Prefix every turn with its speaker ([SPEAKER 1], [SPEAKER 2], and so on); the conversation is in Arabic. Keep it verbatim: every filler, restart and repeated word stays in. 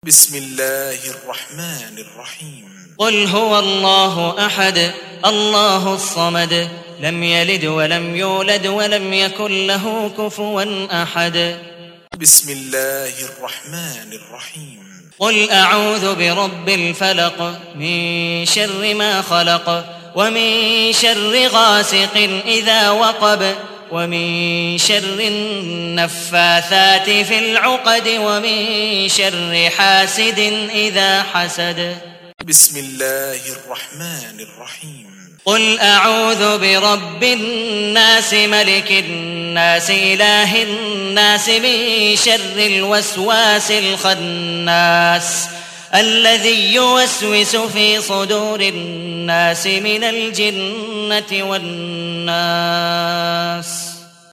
[SPEAKER 1] بسم الله الرحمن الرحيم
[SPEAKER 2] قل هو الله أحد الله الصمد لم يلد ولم يولد ولم يكن له كفوا أحد.
[SPEAKER 1] بسم الله الرحمن الرحيم
[SPEAKER 2] قل أعوذ برب الفلق من شر ما خلق ومن شر غاسق إذا وقب ومن شر النفاثات في العقد ومن شر حاسد إذا حسد.
[SPEAKER 1] بسم الله الرحمن الرحيم
[SPEAKER 2] قل أعوذ برب الناس ملك الناس إله الناس من شر الوسواس الخناس الذي يوسوس في صدور الناس من الجنة والناس.